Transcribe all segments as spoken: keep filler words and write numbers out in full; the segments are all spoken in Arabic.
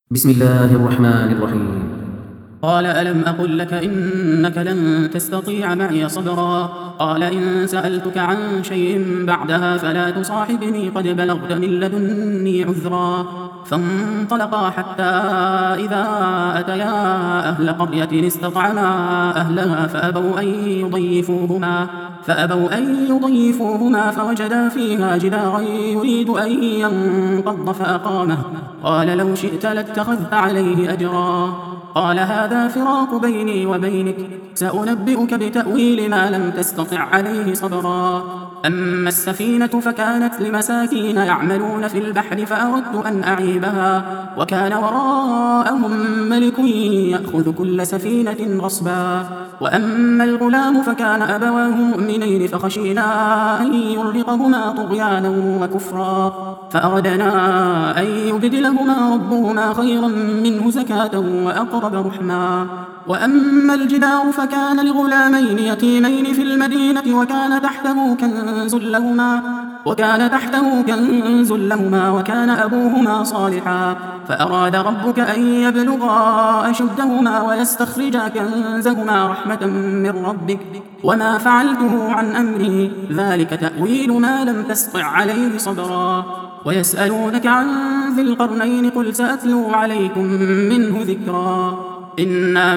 بسم الله الرحمن الرحيم. قال ألم أقل لك إنك لن تستطيع معي صبرا قال إن سألتك عن شيء بعدها فلا تصاحبني قد بلغت من لدني عذرا فانطلقا حتى إذا أتيا أهل قرية استطعما أهلها فأبوا أن يضيفوهما فأبوا أن يضيفوهما فوجدا فيها جدارا يريد أن ينقض فأقامه قال لو شئت لاتخذت عليه أجرا قال هذا فراق بيني وبينك سأنبئك بتأويل ما لم تستطع عليه صبرا أما السفينة فكانت لمساكين يعملون في البحر فأردت أن أعيبها وكان وراءهم ملك يأخذ كل سفينة غصبا وأما الغلام فكان أبواه مؤمنين فخشينا أن يرهقهما طغيانا وكفرا فأردنا أن يبدلهما ربهما خيرا منه زكاة وأقرب رحما وأما الجدار فكان لغلامين يتيمين في المدينة وكان تحته كنز لهما وكان تحته كنز لهما وكان أبوهما صالحا فأراد ربك أن يبلغا أشدهما ويستخرجا كنزهما رحمة من ربك وما فعلته عن أمري ذلك تأويل ما لم تستطع عليه صبرا ويسألونك عن ذي القرنين قل سأتلو عليكم منه ذكرا إنا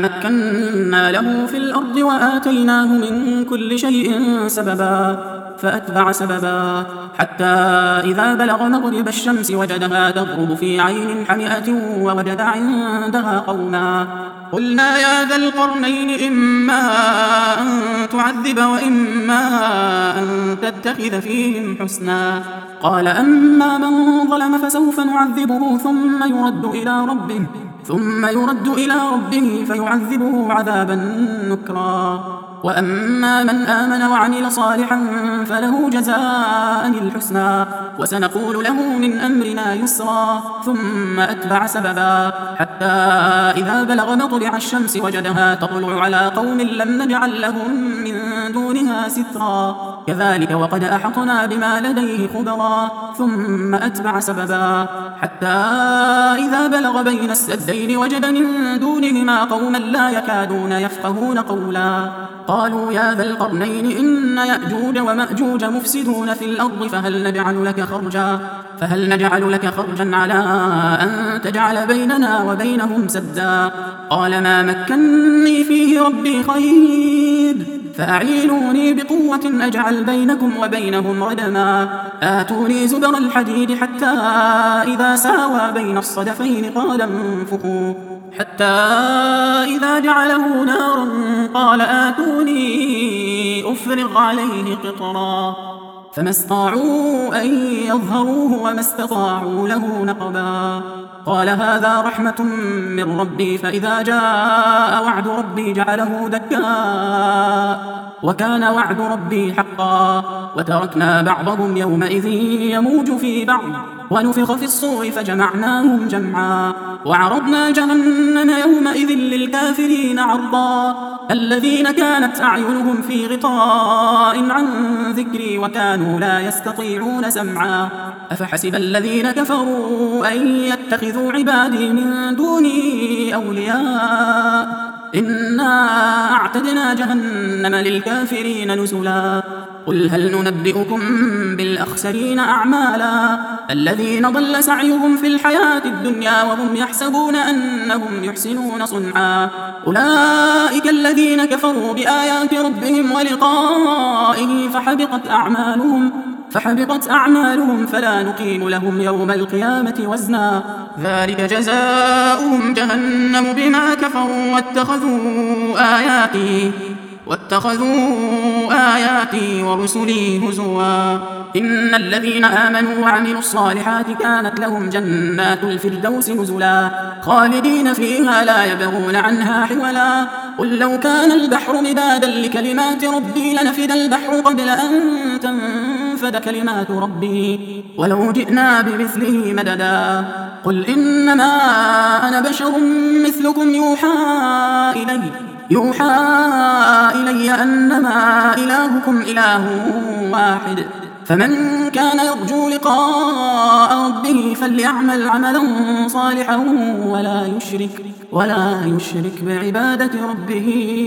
مكنا له في الأرض وآتيناه من كل شيء سببا فأتبع سببا حتى إذا بلغ مغرب الشمس وجدها تغرب في عين حمئة ووجد عندها قوما قلنا يا ذا القرنين إما أن تعذب وإما أن تتخذ فيهم حسنا قال أما من ظلم فسوف نعذبه ثم يرد إلى ربه ثم يرد إلى ربه فيعذبه عذابا نكرا وأما من آمن وعمل صالحا فله جزاء الحسنى وسنقول له من أمرنا يسرا ثم أتبع سببا حتى إذا بلغ مطلع الشمس وجدها تطلع على قوم لم نجعل لهم من دونها سترا كذلك وقد أحطنا بما لديه خبرا ثم أتبع سببا حتى إذا بلغ بين السدين وجد من دونهما قوما لا يكادون يفقهون قولا قالوا يا ذا القرنين إن يأجوج ومأجوج مفسدون في الأرض فهل نجعل لك خرجا فهل نجعل لك خرجا على أن تجعل بيننا وبينهم سدا قال ما مكني فيه ربي خير فأعينوني بقوة أجعل بينكم وبينهم ردما آتوني زبر الحديد حتى إذا ساوى بين الصدفين قال انفخوا حتى إذا جعله نارا قال آتوني أفرغ عليه قطرا فما استطاعوا أن يظهروه وما استطاعوا له نقبا قال هذا رحمة من ربي فإذا جاء وعد ربي جعله دكا وكان وعد ربي حقا وتركنا بعضهم يومئذ يموج في بعض ونفخ في الصور فجمعناهم جمعا وعرضنا جهنم يومئذ للكافرين عرضا الذين كانت أعينهم في غطاء عن ذكري وكانوا لا يستطيعون سمعا أفحسب الذين كفروا أن يتخذوا عبادي من دوني أولياء إنا أعتدنا جهنم للكافرين نزلا قل هل ننبئكم بالأخسرين أعمالا الذين ضل سعيهم في الحياة الدنيا وهم يحسبون أنهم يحسنون صنعا أولئك الذين كفروا بآيات ربهم ولقائه فحبطت أعمالهم فحبطت أعمالهم فلا نقيم لهم يوم القيامة وزنا ذلك جزاؤهم جهنم بما كفروا واتخذوا آياتي واتخذوا آياتي ورسلي هزوا إن الذين آمنوا وعملوا الصالحات كانت لهم جنات الفردوس نزلا خالدين فيها لا يبغون عنها حولا قل لو كان البحر مدادا لكلمات ربي لنفد البحر قبل أن تنفد كلمات ربي ولو جئنا بمثله مددا قل إنما أنا بشر مثلكم يوحى إلي يوحى إلي أنما إلهكم إله واحد فمن كان يرجو لقاء ربه فليعمل عملا صالحا ولا يشرك, ولا يشرك بعبادة ربه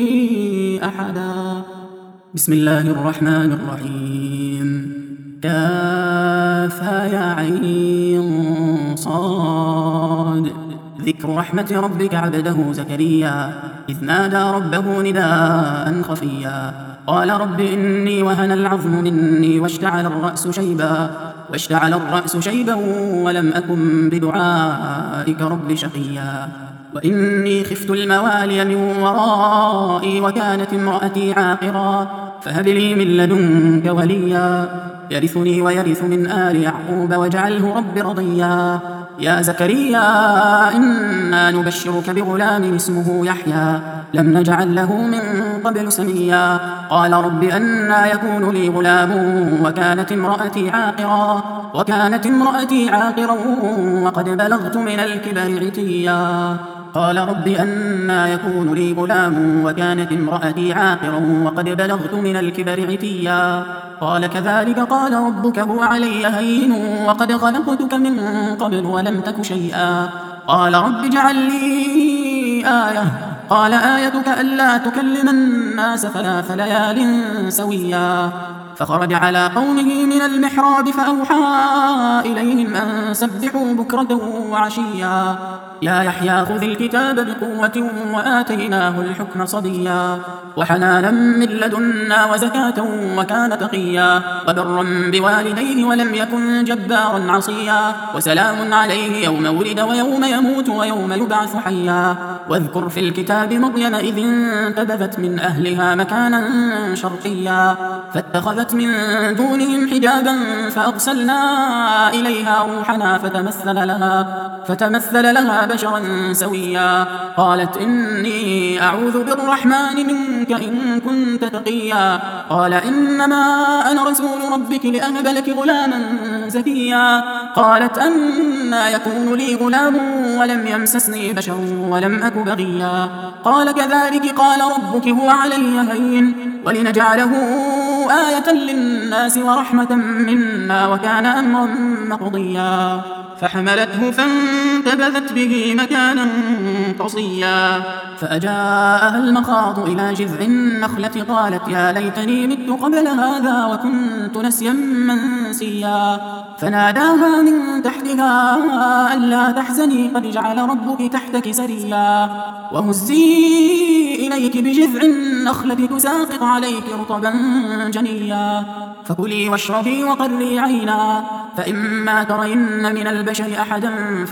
أحدا. بسم الله الرحمن الرحيم. كافها يا عين صاد. ذكر رحمة ربك عبده زكريا إذ نادى ربه نداء خفيا قال رب إني وهن العظم مني واشتعل الرأس شيبا واشتعل الرأس شيبا ولم أكن بدعائك رب شقيا وإني خفت الموالي من ورائي وكانت امرأتي عاقرا فهب لي من لدنك وليا يرثني ويرث من آل يعقوب واجعله رب رضيا. يا زكريا إنا نبشرك بغلام اسمه يحيى لم نجعل له من قبل سميا قال رب أنى يكون لي غلام وكانت امرأتي عاقرا وكانت امرأتي عاقرا وقد بلغت من الكبر عتيا قال رب أنى يكون لي غلام وكانت امرأتي عاقرا وقد بلغت من الكبر عتيا قال كذلك قال ربك هو علي هين وقد خلقتك من قبل ولم تك شيئا قال رب اجعل لي آية قال آيتك ألا تكلم الناس ثلاث ليال سويا فخرج على قومه من المحراب فأوحى إليهم أن سبحوا بكرة وعشيا يا يحيى خذ الكتاب بقوة وآتيناه الحكم صبيا وحنانا من لدنا وزكاة وكان تقيا وبرا بوالديه ولم يكن جبارا عصيا وسلام عليه يوم ولد ويوم يموت ويوم يبعث حيا واذكر في الكتاب مريم إذ انتبذت من أهلها مكانا شرقيا فاتخذت من دونهم حجابا فأرسلنا إليها روحنا فتمثل لها, فتمثل لها بشرا سويا قالت إني أعوذ بالرحمن منك إن كنت تقيا قال إنما أنا رسول ربك لأهب لك غلاما زكيا قالت أنى يكون لي غلام ولم يمسسني بشر ولم أك بغيا قال كذلك قال ربك هو علي هين ولنجعله آية للناس ورحمة منا وكان أمرا مقضيا فحملته فانتبذت به مكانا قصيا فأجاءها المخاض إلى جذع النخلة قالت يا ليتني مت قبل هذا وكنت نسيا منسيا فناداها من تحتها ألا تحزني قد جعل ربك تحتك سريا وهزي إليك بجذع النخلة تساقط عليك رطبا جنيا فكلي واشربي وقري عينا فإما ترين من البشر أحدا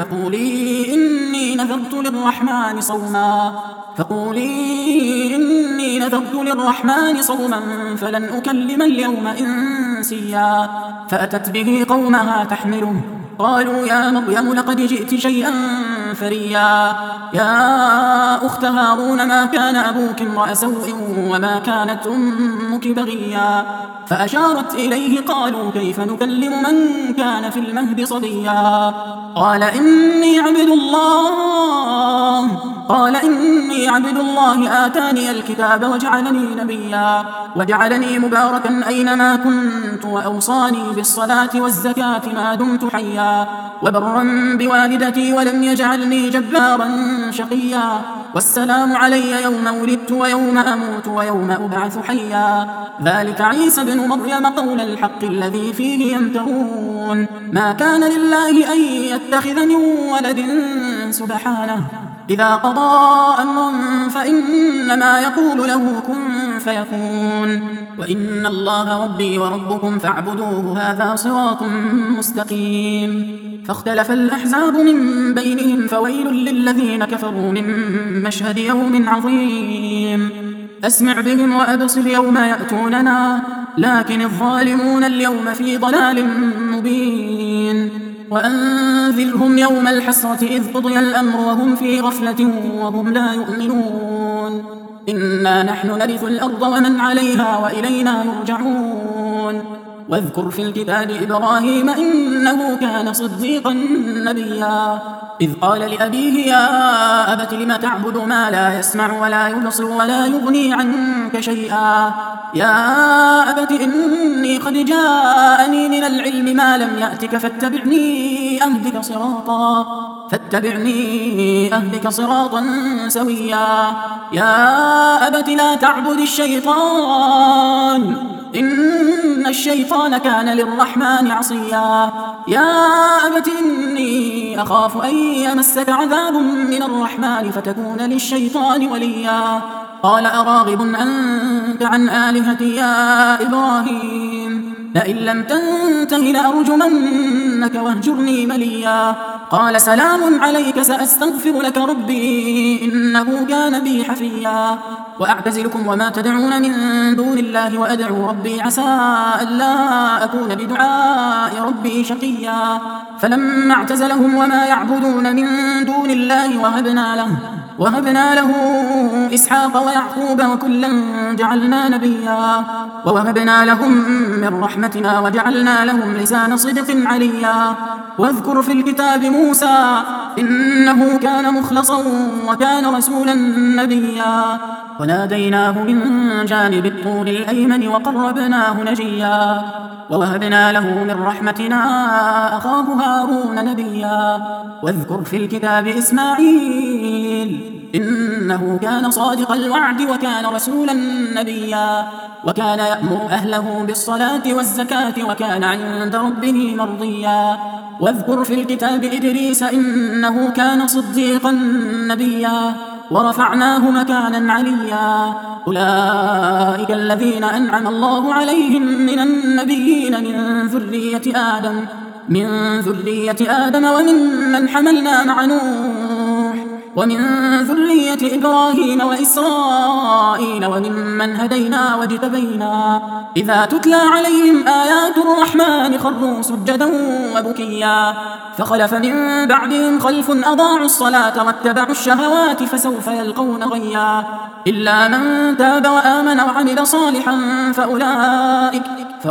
فقولي إني نذرت للرحمن صوما فقولي إني نذرت للرحمن صوما فلن أكلم اليوم إنسيا فأتت به قومها تحمله قالوا يا مريم لقد جئت شيئا فريا يا أخت هارون ما كان أبوك امرأ سوء وما كانت أمك بغيا فأشارت إليه قالوا كيف نكلم من كان في المهد صبيا قال إني عبد الله قال إني عبد الله آتاني الكتاب وجعلني نبيا وجعلني مباركا أينما كنت وأوصاني بالصلاة والزكاة ما دمت حيا وبرا بوالدتي ولم يجعلني جبارا شقيا والسلام علي يوم ولدت ويوم أموت ويوم أبعث حيا ذلك عيسى بن مريم قول الحق الذي فيه يمترون ما كان لله أن يتخذ من ولد سبحانه إذا قضى أمرا فإنما يقول له كن فيكون وإن الله ربي وربكم فاعبدوه هذا صراط مستقيم فاختلف الأحزاب من بينهم فويل للذين كفروا من مشهد يوم عظيم أسمع بهم وأبصر يوم يأتوننا لكن الظالمون اليوم في ضلال مبين وأنذرهم يوم الحسرة إذ قضي الأمر وهم في غفلة وهم لا يؤمنون إنا نحن نرث الأرض ومن عليها وإلينا يرجعون واذكر في الكتاب إبراهيم إنه كان صديقا نبيا إذ قال لأبيه يا أبت لم تعبد ما لا يسمع ولا يبصر ولا يغني عنك شيئا يا أبت إني قد جاءني من العلم ما لم يأتك فاتبعني أهدك صراطا فاتبعني أهدك صراطا سويا يا أبت لا تعبد الشيطان إن الشيطان كان للرحمن عصيا يا أبت إني أخاف أن يمسك عذاب من الرحمن فتكون للشيطان وليا قال أراغب أنت عن آلهتي يا إبراهيم لئن لم تنته لأرجمنك واهجرني مليا قال سلام عليك سأستغفر لك ربي إنه كان بي حفيا وأعتزلكم وما تدعون من دون الله وأدعو ربي عسى ألا أكون بدعاء ربي شقيا فلما اعتزلهم وما يعبدون من دون الله وهبنا له وهبنا له إسحاق ويعقوب وكلا جعلنا نبيا ووهبنا لهم من رحمتنا وجعلنا لهم لسان صدق عليا واذكر في الكتاب موسى إنه كان مخلصا وكان رسولا نبيا وناديناه من جانب الطور الأيمن وقربناه نجيا ووهبنا له من رحمتنا أخاه هارون نبيا واذكر في الكتاب إسماعيل إنه كان صادق الوعد وكان رسولا نبيا وكان يأمر أهله بالصلاة والزكاة وكان عند ربه مرضيا واذكر في الكتاب إدريس إنه كان صديقا نبيا ورفعناه مكانا عليا أولئك الذين أنعم الله عليهم من النبيين من ذرية آدم من ذرية آدم وممن حملنا مع نوح ومن ذرية إبراهيم وإسرائيل وممن هدينا واجتبينا إذا تتلى عليهم آيات الرحمن خروا سجدا وبكيا فخلف من بعدهم خلف أضاعوا الصلاة واتبعوا الشهوات فسوف يلقون غيا إلا من تاب وآمن وعمل صالحا فأولئك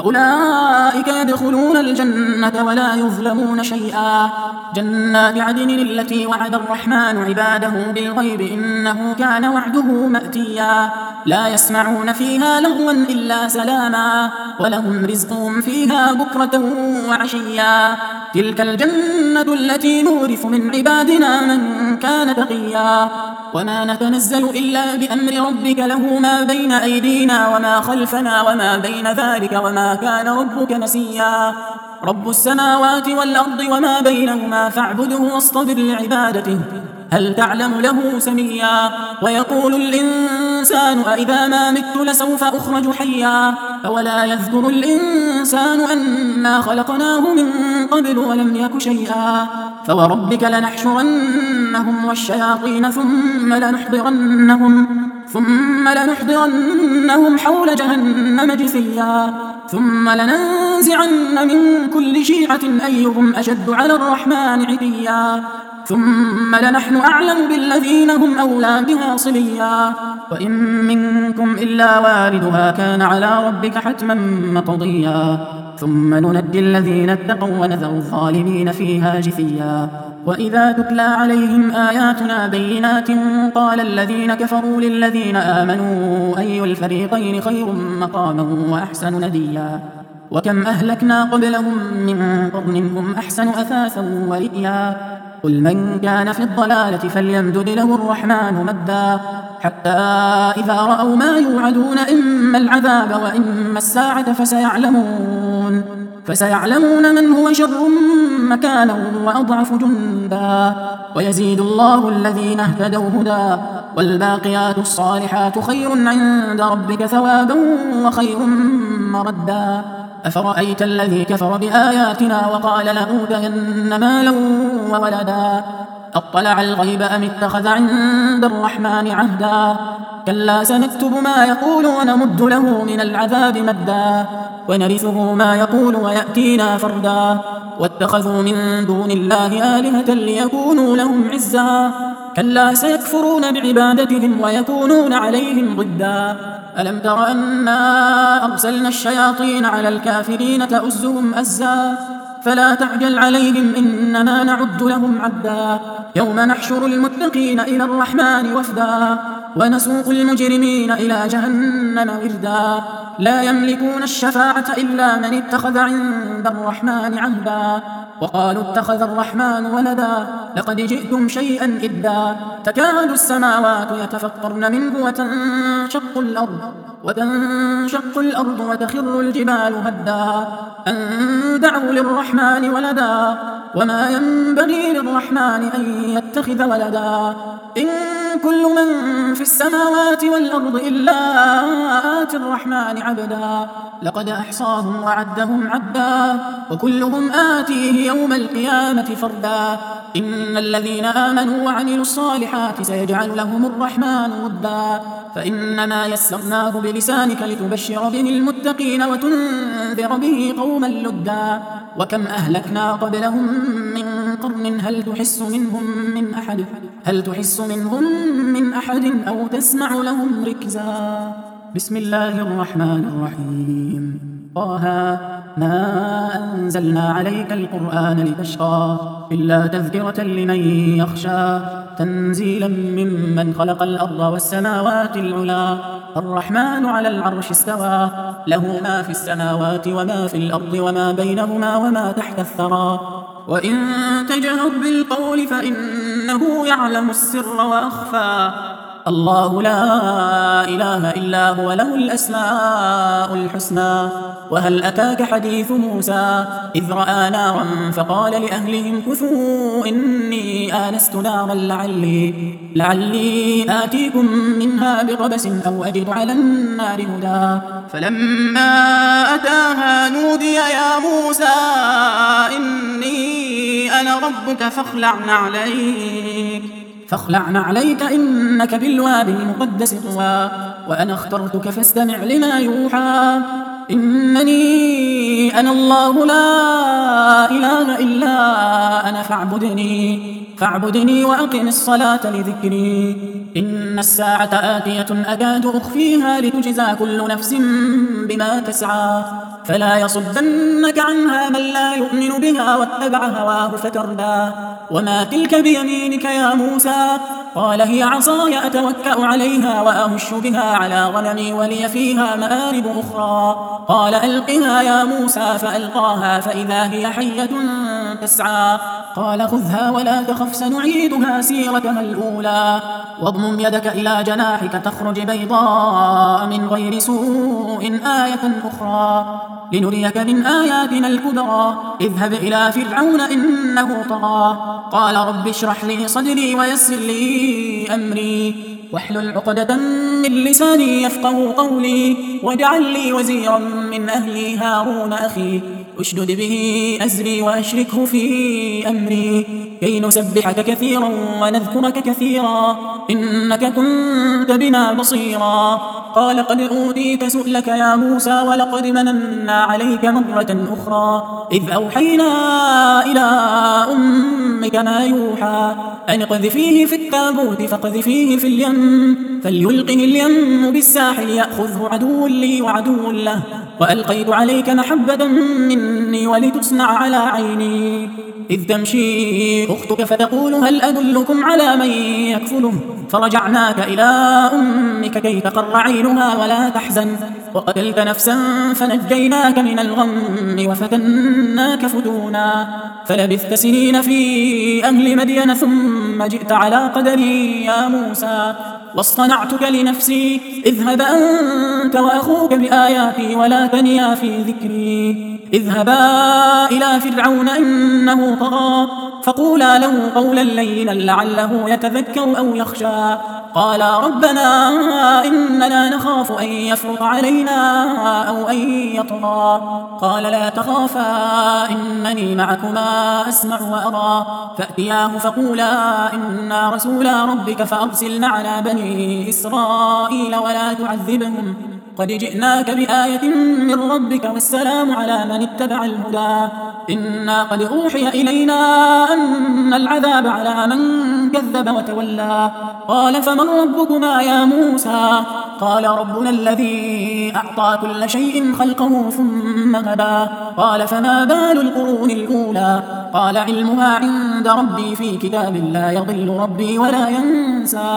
فأولئك يدخلون الجنة ولا يظلمون شيئا جنات عدن التي وعد الرحمن عباده بالغيب إنه كان وعده مأتيا لا يسمعون فيها لغوا إلا سلاما ولهم رزقهم فيها بكرة وعشيا تلك الجنة التي نورث من عبادنا من كان تقيا وما نتنزل إلا بأمر ربك له ما بين أيدينا وما خلفنا وما بين ذلك وما كان ربك نسيا رب السماوات والأرض وما بينهما فاعبده واصطبر لعبادته هل تعلم له سميا ويقول الإنسان أإذا ما مت لسوف أخرج حيا أولا يذكر الإنسان أنا خلقناه من قبل ولم يك شيئا فوربك لنحشرنهم والشياطين ثم لنحضرنهم ثم لنحضرنهم حول جهنم جثيا ثم لننزعن من كل شيعة أيهم أشد على الرحمن عتيا ثم لنحن أعلم بالذين هم أولى بها صليا وإن منكم إلا واردها كان على ربك حتما مقضيا ثم ننجي الذين اتقوا ونذر الظالمين فيها جثيا وإذا تتلى عليهم آياتنا بينات قال الذين كفروا للذين آمنوا أي الفريقين خير مقاما وأحسن نديا وكم أهلكنا قبلهم من قرن هم أحسن أثاثا ورئيا قل من كان في الضلالة فليمدد له الرحمن مدا حتى إذا رأوا ما يوعدون إما العذاب وإما الساعة فسيعلمون فسيعلمون من هو شر مكانا وأضعف جندا ويزيد الله الذين اهتدوا هدى والباقيات الصالحات خير عند ربك ثوابا وخير مردا أفرأيت الذي كفر بآياتنا وقال لأوتين مالا وولدا أطلع الغيب أم اتخذ عند الرحمن عهدا كلا سنكتب ما يقول ونمد له من العذاب مدا ونرثه ما يقول ويأتينا فردا واتخذوا من دون الله آلهة ليكونوا لهم عزا كلا سيكفرون بعبادتهم ويكونون عليهم ضدا ألم تر أنا أرسلنا الشياطين على الكافرين تؤزهم أزا فلا تعجل عليهم إنما نعد لهم عدا يوم نحشر المتقين إلى الرحمن وفدا ونسوق المجرمين إلى جهنم وردا لا يملكون الشفاعة إلا من اتخذ عند الرحمن عهدا وقالوا اتخذ الرحمن ولدا لقد جئتم شيئا إدا تكاد السماوات يتفطرن منه وتنشق الأرض وتنشق الأرض وتخر الجبال هدا أن دعوا للرحمن ولدا وما ينبغي للرحمن أن يتخذ ولدا إن كل من في السماوات والأرض إلا آتي الرحمن عبدا لقد أحصاهم وعدهم عدا وكلهم آتيه يوم القيامة فردا إن الذين آمنوا وعملوا الصالحات سيجعل لهم الرحمن ودا فإنما يسرناه بلسانك لتبشر به المتقين وتنذر به قوما لدا وكم أهلكنا قبلهم من قرن هل تحس منهم من أحد هل تحس منهم من أحد أو تسمع لهم ركزا بسم الله الرحمن الرحيم طه ما أنزلنا عليك القرآن لتشقى إلا تذكرة لمن يخشى تنزيلا ممن خلق الأرض والسماوات العلا الرحمن على العرش استوى له ما في السماوات وما في الأرض وما بينهما وما تحت الثرى وإن تجهر بالقول فإنه يعلم السر وأخفى الله لا إله إلا هو له الأسماء الحسنى وهل أتاك حديث موسى إذ رأى نارا فقال لأهلهم كثوا إني آنست نارا لعلي, لعلي آتيكم منها بقبس أو أجد على النار هدى فلما أتاها نودي يا موسى إني أنا ربك فاخلع عليك فاخلع عليك إنك بالوادي المقدس طوى وأنا اخترتك فاستمع لما يوحى إنني أنا الله لا إله إلا أنا فاعبدني فاعبدني وأقم الصلاة لذكري إن الساعة آتية أكاد أخفيها لتجزى كل نفس بما تسعى فلا يصدنك عنها من لا يؤمن بها واتبع هواه فتردى وما تلك بيمينك يا موسى قال هي عصاي أتوكأ عليها وأهش بها على غنمي ولي فيها مآرب أخرى قال ألقها يا موسى فألقاها فإذا هي حية تسعى قال خذها ولا تخف سنعيدها سيرتها الأولى واضمم يدك إلى جناحك تخرج بيضاء من غير سوء آية أخرى لنريك من آياتنا الكبرى اذهب إلى فرعون إنه طغى قال رب اشرح لي صدري ويسر لي أمري واحلل عقدة من لساني يفقه قولي واجعل لي وزيرا من أهلي هارون أخي اشدد به أزري وأشركه في أمري كي نسبحك كثيرا ونذكرك كثيرا إنك كنت بنا بصيرا قال قد أوتيت سؤلك يا موسى ولقد مننا عليك مرة أخرى إذ أوحينا إلى أمك ما يوحى أن اقذفيه في التابوت فاقذفيه في اليم فليلقه اليم بالساحل يأخذه عدو لي وعدو له وألقيت عليك محبة مني ولتصنع على عيني إذ تمشي أختك فتقول هل أدلكم على من يكفله فرجعناك إلى أمك كي تقر عينها ولا تحزن وقتلت نفسا فنجيناك من الغم وفتناك فتونا فلبثت سنين في أهل مدين ثم جئت على قدري يا موسى واصطنعتك لنفسي اذهب أنت وأخوك بآياتي ولا تنيا في ذكري اذهبا إلى فرعون إنه طغى فقولا له قولا لينا لعله يتذكر أو يخشى قالا ربنا إننا نخاف أن يفرط علينا أو أن يطغى قال لا تخافا إنني معكما أسمع وأرى فأتياه فقولا إنا رسولا ربك فأرسل معنا بني إسرائيل ولا تعذبهم قد جئناك بآية من ربك والسلام على من اتبع الهدى إنا قد أوحي إلينا أن العذاب على من كذب وتولى قال فمن ربكما يا موسى قال ربنا الذي أعطى كل شيء خلقه ثم هدى قال فما بال القرون الأولى قال علمها عند ربي في كتاب لا يضل ربي ولا ينسى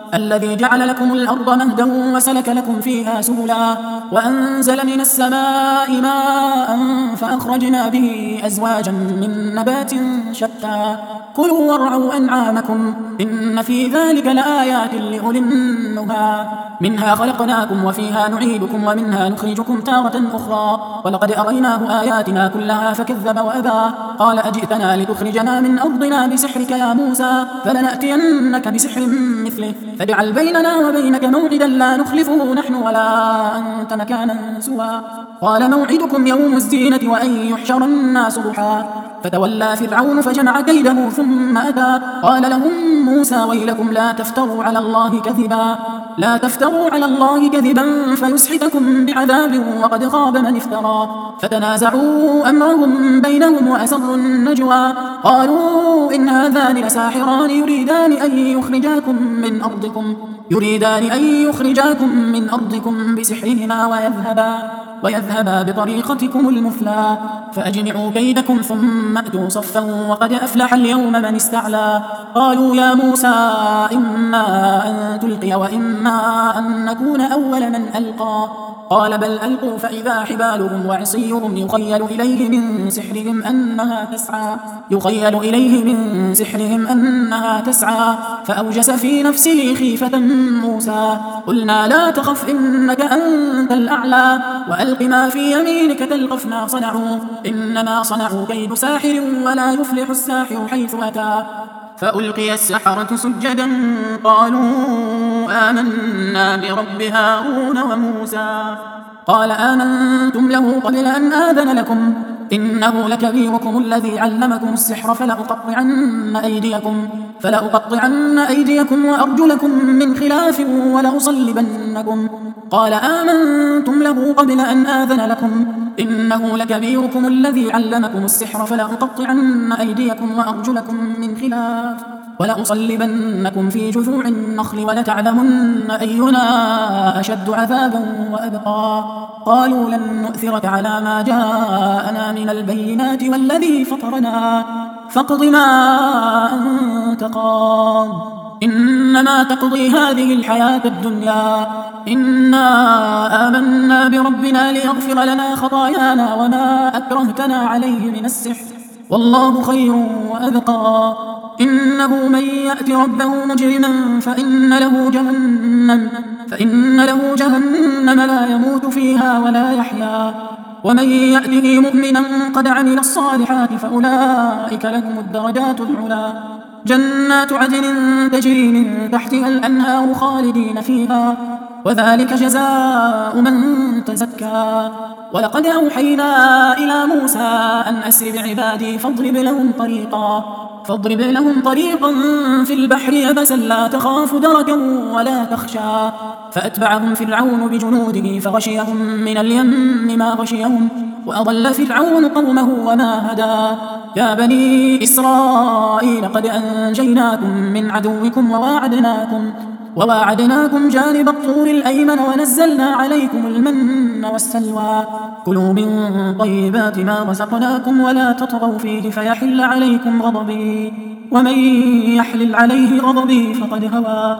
الذي جعل لكم الأرض مهدا وسلك لكم فيها سبلا وأنزل من السماء ماء فأخرجنا به أزواجا من نبات شتى كلوا وارعوا أنعامكم إن في ذلك لآيات لأولي النهى منها خلقناكم وفيها نعيدكم ومنها نخرجكم تارة أخرى ولقد أريناه آياتنا كلها فكذب وأبى قال أجئتنا لتخرجنا من أرضنا بسحرك يا موسى فلنأتينك بسحر مثله فاجعل بيننا وبينك موعدا لا نخلفه نحن ولا أنت مكانا سوى قال موعدكم يوم الزينة وأن يحشر الناس ضحى فتولى فرعون فجمع كيده ثم أتى قال لهم موسى ويلكم لا تفتروا على الله كذبا لا تفتروا على الله كذبا فيسحتكم بعذاب وقد خاب من افترى فتنازعوا أمرهم بينهم وأسروا النجوى قالوا إن هذان لساحران يريدان أن يخرجاكم من أرضكم يريدان أن يخرجاكم من أرضكم بسحرهما ويذهبا ويذهبا بطريقتكم المثلى فأجمعوا كيدكم ثم أتوا صفا وقد أفلح اليوم من استعلى قالوا يا موسى إما أن تلقي وإما أن نكون أول من ألقى قال بل ألقوا فإذا حبالهم وعصيهم يخيل إليه من سحرهم أنها تسعى يخيل إليه من سحرهم أنها تسعى فأوجس في نفسه خيفة موسى قلنا لا تخف إنك أنت الأعلى وألق ما في يمينك تلقف ما صنعوا إنما صنعوا كيد ساحر ولا يفلح الساحر حيث أتى فألقي السحرة سجدا قالوا آمنا برب هارون وموسى قال آمنتم له قبل أن آذن لكم إنه لكبيركم الذي علمكم السحر فلأقطعن أيديكم فلأقطعن أيديكم وأرجلكم من خلاف ولأصلبنكم قال آمنتم له قبل أن آذن لكم إنه لكبيركم الذي علمكم السحر فلأقطعن أيديكم وأرجلكم من خلاف ولأصلبنكم في جذوع النخل ولتعلمن أينا أشد عذابا وأبقى قالوا لن نؤثرك على ما جاءنا من البينات والذي فطرنا فاقض ما أنت قاض إنما تقضي هذه الحياة الدنيا إنا آمنا بربنا ليغفر لنا خطايانا وما أكرهتنا عليه من السحر والله خير وأبقى إنه من يأت ربه مجرما فإن له جهنم فإن له جهنم لا يموت فيها ولا يحيا ومن يأته مؤمنا قد عمل الصالحات فأولئك لهم الدرجات العلى جنات عدن تجري من تحتها الأنهار خالدين فيها وذلك جزاء من تزكى ولقد أوحينا إلى موسى أن أسر بعبادي فاضرب لهم طريقا فاضرب لهم طريقا في البحر يبسا لا تخاف دركا ولا تخشى فأتبعهم فرعون بجنوده فغشيهم من اليم ما غشيهم وأضل فرعون قومه وما هدى يا بني إسرائيل قد أنجيناكم من عدوكم وواعدناكم وواعدناكم جانب الطور الأيمن ونزلنا عليكم المن والسلوى كلوا من طيبات ما رزقناكم ولا تطغوا فيه فيحل عليكم غضبي ومن يحلل عليه غضبي فقد هوى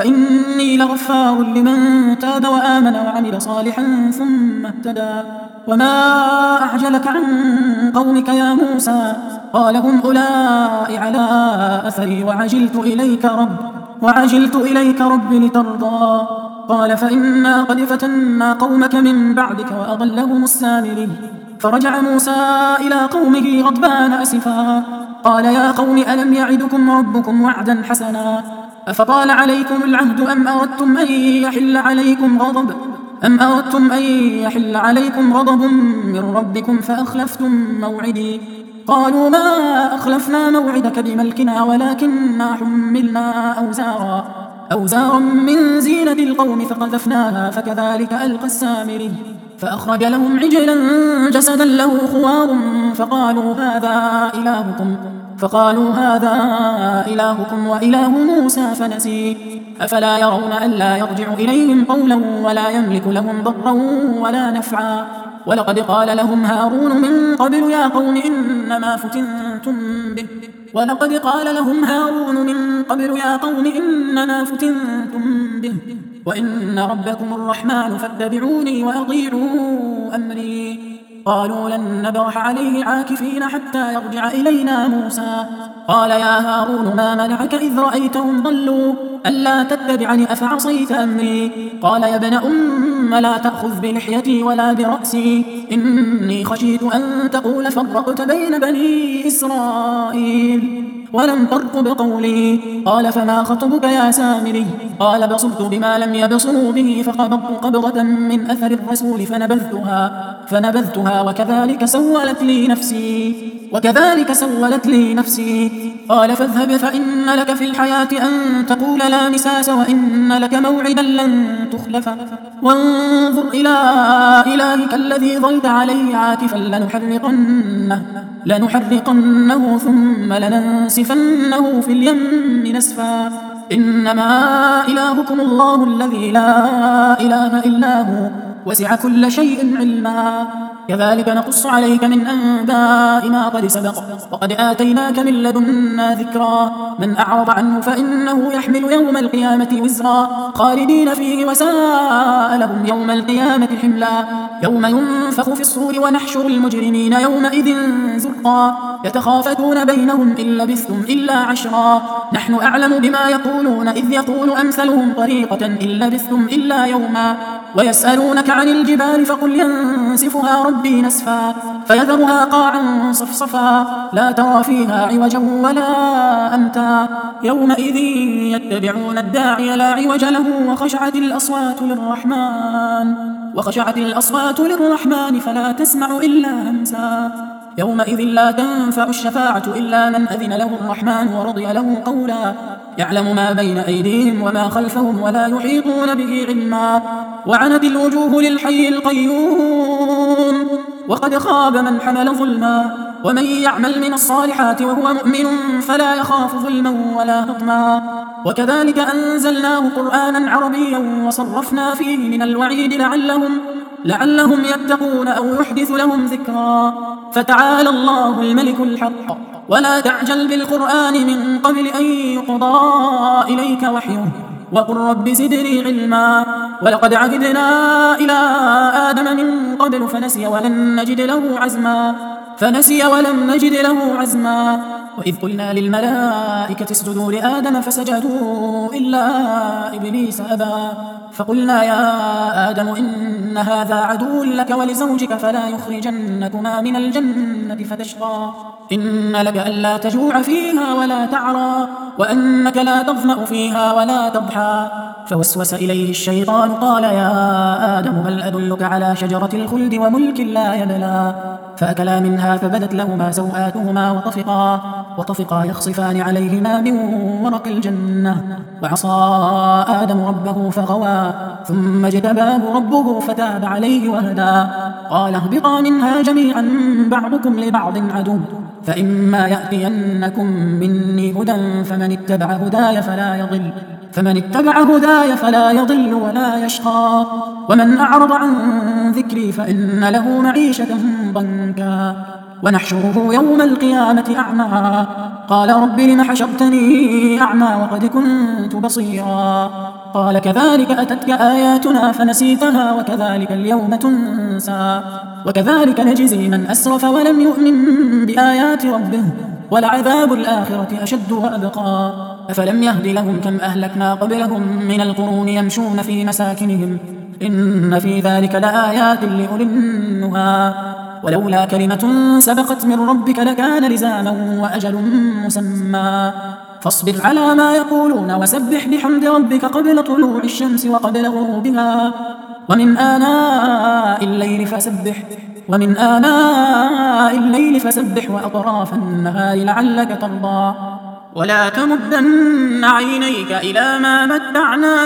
وإني لغفار لمن تاب وآمن وعمل صالحا ثم اهتدى وما أعجلك عن قومك يا موسى قال هم أولئك على أثري وعجلت إليك رب وعجلت إليك رب لترضى قال فإنا قد فتنا قومك من بعدك وأضلهم السامري فرجع موسى إلى قومه غضبان أسفا قال يا قوم ألم يعدكم ربكم وعدا حسنا أفطال عليكم العهد أم أردتم أن يحل عليكم غضب أم أردتم أن يحل عليكم غضب من ربكم فأخلفتم موعدي قالوا ما أخلفنا موعدك بملكنا ولكننا حملنا أوزارا أوزارا من زينة القوم فقذفناها فكذلك ألقى السامري فأخرج لهم عجلا جسدا له خوار فقالوا هذا إلهكم فقالوا هذا إلهكم وإله موسى فنسي أفلا يرون ألا يرجع إليهم قولا ولا يملك لهم ضرا ولا نفعا ولقد قال لهم هارون من قبل يا قوم إنما فتنتم به ولقد قال لهم هارون من قبل يا قوم إنما فتنتم به وإن ربكم الرحمن فاتبعوني وأطيعوا أمري قالوا لن نبرح عليه عاكفين حتى يرجع إلينا موسى قال يا هارون ما منعك إذ رأيتهم ضلوا ألا تتبعني أفعصيت أمري قال يا ابن أم لا تأخذ بلحيتي ولا برأسي إني خشيت أن تقول فرقت بين بني إسرائيل ولم ترقب قولي قال فما خطبك يا سامري قال بصرت بما لم يبصروا به فقبضت قبضة من أثر الرسول فنبذتها فنبذتها وكذلك سولت لي نفسي وكذلك سولت لي نفسي قال فاذهب فإن لك في الحياة أن تقول لا مساس وإن لك موعدا لن تخلف وانظر إلى إلهك الذي ظلت عليه عاكفا لنحرقنه لنحرقنه ثم لننسفنه في اليم نسفا إنما إلهكم الله الذي لا إله إلا هو وسع كل شيء علما كذلك نقص عليك من أنباء ما قد سبق وقد آتيناك من لدنا ذكرا من أعرض عنه فإنه يحمل يوم القيامة وزرا خالدين فيه وساء لهم يوم القيامة حملا يوم ينفخ في الصور ونحشر المجرمين يومئذ زرقا يتخافتون بينهم إن لبثتم إلا عشرا نحن أعلم بما يقولون إذ يقول أمثلهم طريقة إن لبثتم إلا يوما ويسألونك عن الجبال فقل ينسفها ربي نسفا فيذرها قاعا صفصفا لا ترى فيها عوجا ولا أمتا يومئذ يتبعون الداعي لا عوج له وخشعت الأصوات للرحمن وخشعت الأصوات للرحمن فلا تسمع إلا همسا يومئذ لا تنفع الشفاعة إلا من أذن له الرحمن ورضي له قولا يعلم ما بين أيديهم وما خلفهم ولا يحيطون به علما وعنت الوجوه للحي القيوم وقد خاب من حمل ظلما ومن يعمل من الصالحات وهو مؤمن فلا يخاف ظلما ولا هضما وكذلك أنزلناه قرآنا عربيا وصرفنا فيه من الوعيد لعلهم لعلهم يتقون أو يحدث لهم ذكرا فتعالى الله الملك الحق ولا تعجل بالقرآن من قبل أن يقضى إليك وحيه وقل رب زدني علما ولقد عهدنا إلى آدم من قبل فنسي ولن نجد له عزما فنسي ولم نجد له عزما وإذ قلنا للملائكة اسجدوا لآدم فسجدوا إلا إبليس أبى فقلنا يا آدم إن هذا عدو لك ولزوجك فلا يخرجنكما من الجنة فتشقى إن لك ألا تجوع فيها ولا تعرى وأنك لا تظمأ فيها ولا تضحى فوسوس إليه الشيطان قال يا آدم هل أدلك على شجرة الخلد وملك لا يبلى فأكلا منها فبدت لهما سوآتهما وطفقا وطفقا يخصفان عليهما من ورق الجنة وعصى آدم ربه فغوى ثم اجتباه ربه فتاب عليه وهدى قال اهبطا منها جميعا بعضكم لبعض عدو فإما يأتينكم مني هدى فمن اتبع هداي فلا يضل فمن اتبع هداي فلا يضل ولا يشقى ومن أعرض عن ذكري فإن له معيشة ضنكا ونحشره يوم القيامة أعمى قال رب لم حشرتني أعمى وقد كنت بصيرا قال كذلك أتتك آياتنا فنسيتها وكذلك اليوم تنسى وكذلك نجزي من أسرف ولم يؤمن بآيات ربه ولعذاب الآخرة أشد وأبقى أفلم يهد لهم كم أهلكنا قبلهم من القرون يمشون في مساكنهم إن في ذلك لآيات لأولي النهى ولولا كلمة سبقت من ربك لكان لزاما وأجل مسمى فاصبر على ما يقولون وسبح بحمد ربك قبل طلوع الشمس وقبل غروبها ومن آناء الليل فسبح ومن آناء الليل فسبح وأطراف النهار لعلك ترضى ولا تمدن عينيك إلى ما متعنا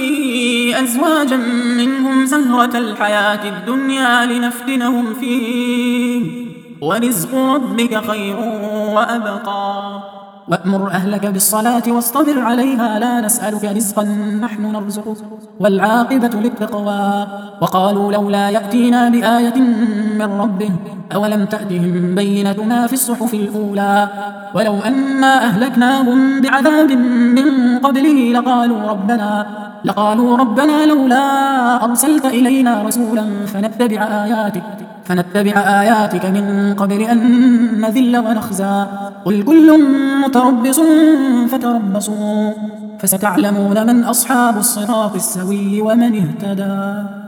به أزواجا منهم زهرة الحياة الدنيا لنفتنهم فيه ورزق ربك خير وأبقى وأمر أهلك بالصلاة واصطبر عليها لا نسألك رزقا نحن نرزقك والعاقبة للتقوى. وقالوا لولا يأتينا بآية من ربه أولم تأتهم بينة ما في الصحف الأولى ولو أنا أهلكناهم بعذاب من قبله لقالوا ربنا لقالوا ربنا لولا أرسلت إلينا رسولا فنتبع آياتك فنتبع آياتك من قبل أن نذل ونخزى قل كل متربص فتربصوا فستعلمون من أصحاب الصراط السوي ومن اهتدى.